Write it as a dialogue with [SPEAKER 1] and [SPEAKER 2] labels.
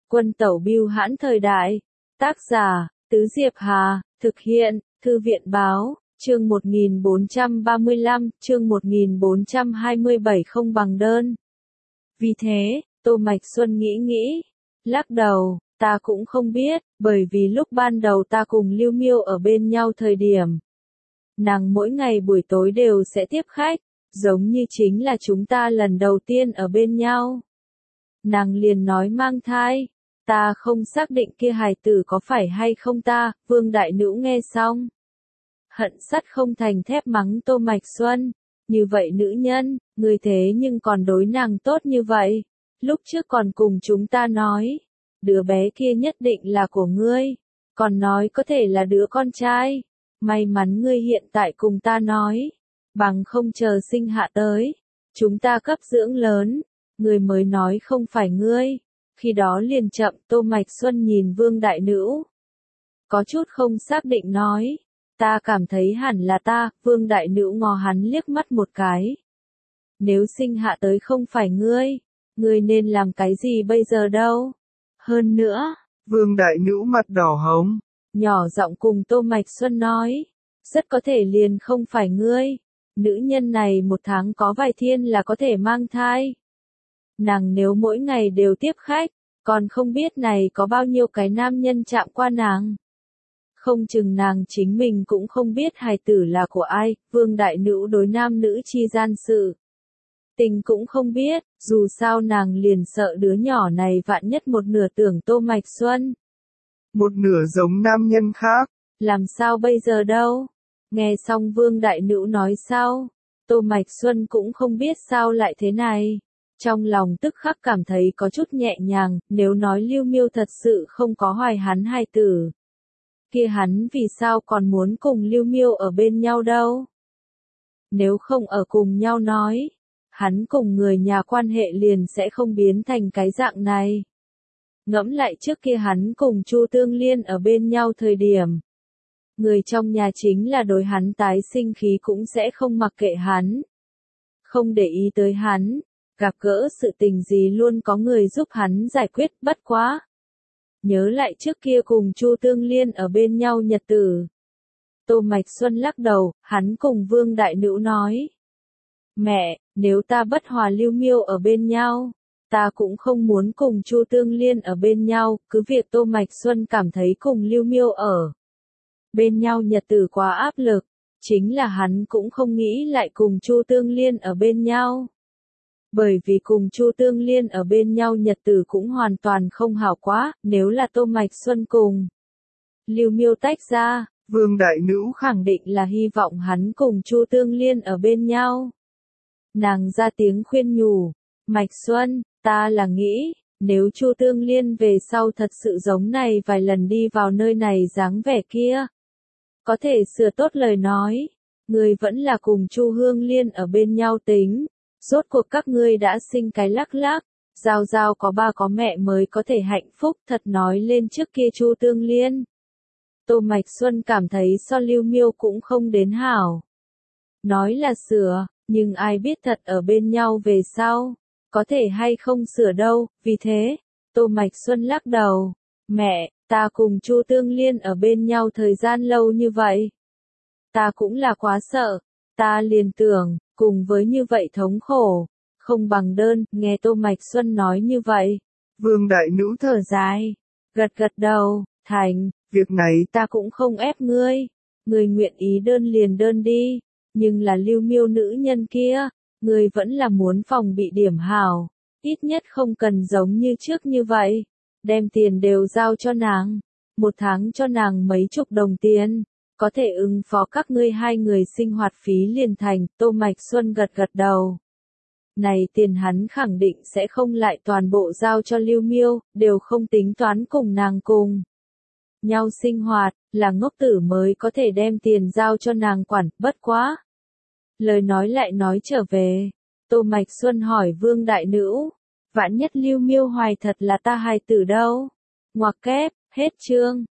[SPEAKER 1] Quân tẩu bưu hãn thời đại. Tác giả, Tứ Diệp Hà, thực hiện, Thư viện báo, chương 1435, chương 1427 không bằng đơn. Vì thế, Tô Mạch Xuân nghĩ, lắc đầu, ta cũng không biết, bởi vì lúc ban đầu ta cùng Lưu Miêu ở bên nhau thời điểm. Nàng mỗi ngày buổi tối đều sẽ tiếp khách, giống như chính là chúng ta lần đầu tiên ở bên nhau. Nàng liền nói mang thai, ta không xác định kia hài tử có phải hay không ta, Vương Đại Nữ nghe xong. Hận sắt không thành thép mắng Tô Mạch Xuân, như vậy nữ nhân, người thế nhưng còn đối nàng tốt như vậy, lúc trước còn cùng chúng ta nói, đứa bé kia nhất định là của ngươi, còn nói có thể là đứa con trai, may mắn ngươi hiện tại cùng ta nói, bằng không chờ sinh hạ tới, chúng ta cấp dưỡng lớn, ngươi mới nói không phải ngươi, khi đó liền chậm. Tô Mạch Xuân nhìn Vương Đại Nữ, có chút không xác định nói, ta cảm thấy hẳn là ta. Vương Đại Nữ ngó hắn liếc mắt một cái. Nếu sinh hạ tới không phải ngươi nên làm cái gì bây giờ đâu? Hơn nữa,
[SPEAKER 2] Vương Đại Nữ mặt đỏ hồng,
[SPEAKER 1] nhỏ giọng cùng Tô Mạch Xuân nói, rất có thể liền không phải ngươi. Nữ nhân này một tháng có vài thiên là có thể mang thai. Nàng nếu mỗi ngày đều tiếp khách, còn không biết này có bao nhiêu cái nam nhân chạm qua nàng. Không chừng nàng chính mình cũng không biết hài tử là của ai. Vương Đại Nữ đối nam nữ chi gian sự tình cũng không biết, dù sao nàng liền sợ đứa nhỏ này vạn nhất một nửa tưởng Tô Mạch Xuân,
[SPEAKER 2] một nửa giống nam nhân khác.
[SPEAKER 1] Làm sao bây giờ đâu? Nghe xong Vương Đại Nữ nói sau, Tô Mạch Xuân cũng không biết sao lại thế này. Trong lòng tức khắc cảm thấy có chút nhẹ nhàng, nếu nói Lưu Miêu thật sự không có hoài hắn hài tử, kia hắn vì sao còn muốn cùng Lưu Miêu ở bên nhau đâu? Nếu không ở cùng nhau nói, hắn cùng người nhà quan hệ liền sẽ không biến thành cái dạng này. Ngẫm lại trước kia hắn cùng Chu Tương Liên ở bên nhau thời điểm, người trong nhà chính là đối hắn tái sinh khí cũng sẽ không mặc kệ hắn, không để ý tới hắn, gặp gỡ sự tình gì luôn có người giúp hắn giải quyết. Bất quá, nhớ lại trước kia cùng Chu Tương Liên ở bên nhau nhật tử, Tô Mạch Xuân lắc đầu. Hắn cùng Vương Đại Nữ nói, mẹ, nếu ta bất hòa Lưu Miêu ở bên nhau, ta cũng không muốn cùng Chu Tương Liên ở bên nhau. Cứ việc Tô Mạch Xuân cảm thấy cùng Lưu Miêu ở bên nhau nhật tử quá áp lực, chính là hắn cũng không nghĩ lại cùng Chu Tương Liên ở bên nhau. Bởi vì cùng Chu Tương Liên ở bên nhau nhật tử cũng hoàn toàn không hảo quá. Nếu là Tô Mạch Xuân cùng Lưu Miêu tách ra,
[SPEAKER 2] Vương Đại Nữ
[SPEAKER 1] khẳng định là hy vọng hắn cùng Chu Tương Liên ở bên nhau. Nàng ra tiếng khuyên nhủ, Mạch Xuân, ta là nghĩ, nếu Chu Tương Liên về sau thật sự giống này vài lần đi vào nơi này dáng vẻ kia, có thể sửa tốt lời nói, người vẫn là cùng Chu Hương Liên ở bên nhau tính. Rốt cuộc các ngươi đã sinh cái lắc lắc, giao giao có ba có mẹ mới có thể hạnh phúc. Thật nói lên trước kia Chu Tương Liên, Tô Mạch Xuân cảm thấy so Lưu Miêu cũng không đến hảo. Nói là sửa, nhưng ai biết thật ở bên nhau về sau, có thể hay không sửa đâu. Vì thế, Tô Mạch Xuân lắc đầu, mẹ, ta cùng Chu Tương Liên ở bên nhau thời gian lâu như vậy, ta cũng là quá sợ, ta liền tưởng, cùng với như vậy thống khổ, không bằng đơn. Nghe Tô Mạch Xuân nói như vậy,
[SPEAKER 2] Vương Đại Nữ
[SPEAKER 1] thở dài, gật gật đầu, thành,
[SPEAKER 2] việc này
[SPEAKER 1] ta cũng không ép ngươi, ngươi nguyện ý đơn liền đơn đi, nhưng là Lưu Miêu nữ nhân kia, ngươi vẫn là muốn phòng bị điểm hảo, ít nhất không cần giống như trước như vậy, đem tiền đều giao cho nàng, một tháng cho nàng mấy chục đồng tiền, có thể ứng phó các ngươi hai người sinh hoạt phí liền thành. Tô Mạch Xuân gật gật đầu. Này tiền hắn khẳng định sẽ không lại toàn bộ giao cho Lưu Miêu, đều không tính toán cùng nàng cùng nhau sinh hoạt, là ngốc tử mới có thể đem tiền giao cho nàng quản. Bất quá, lời nói lại nói trở về, Tô Mạch Xuân hỏi Vương Đại Nữ, vạn nhất Lưu Miêu hoài thật là ta hài tử đâu? Ngoặc kép, hết chương.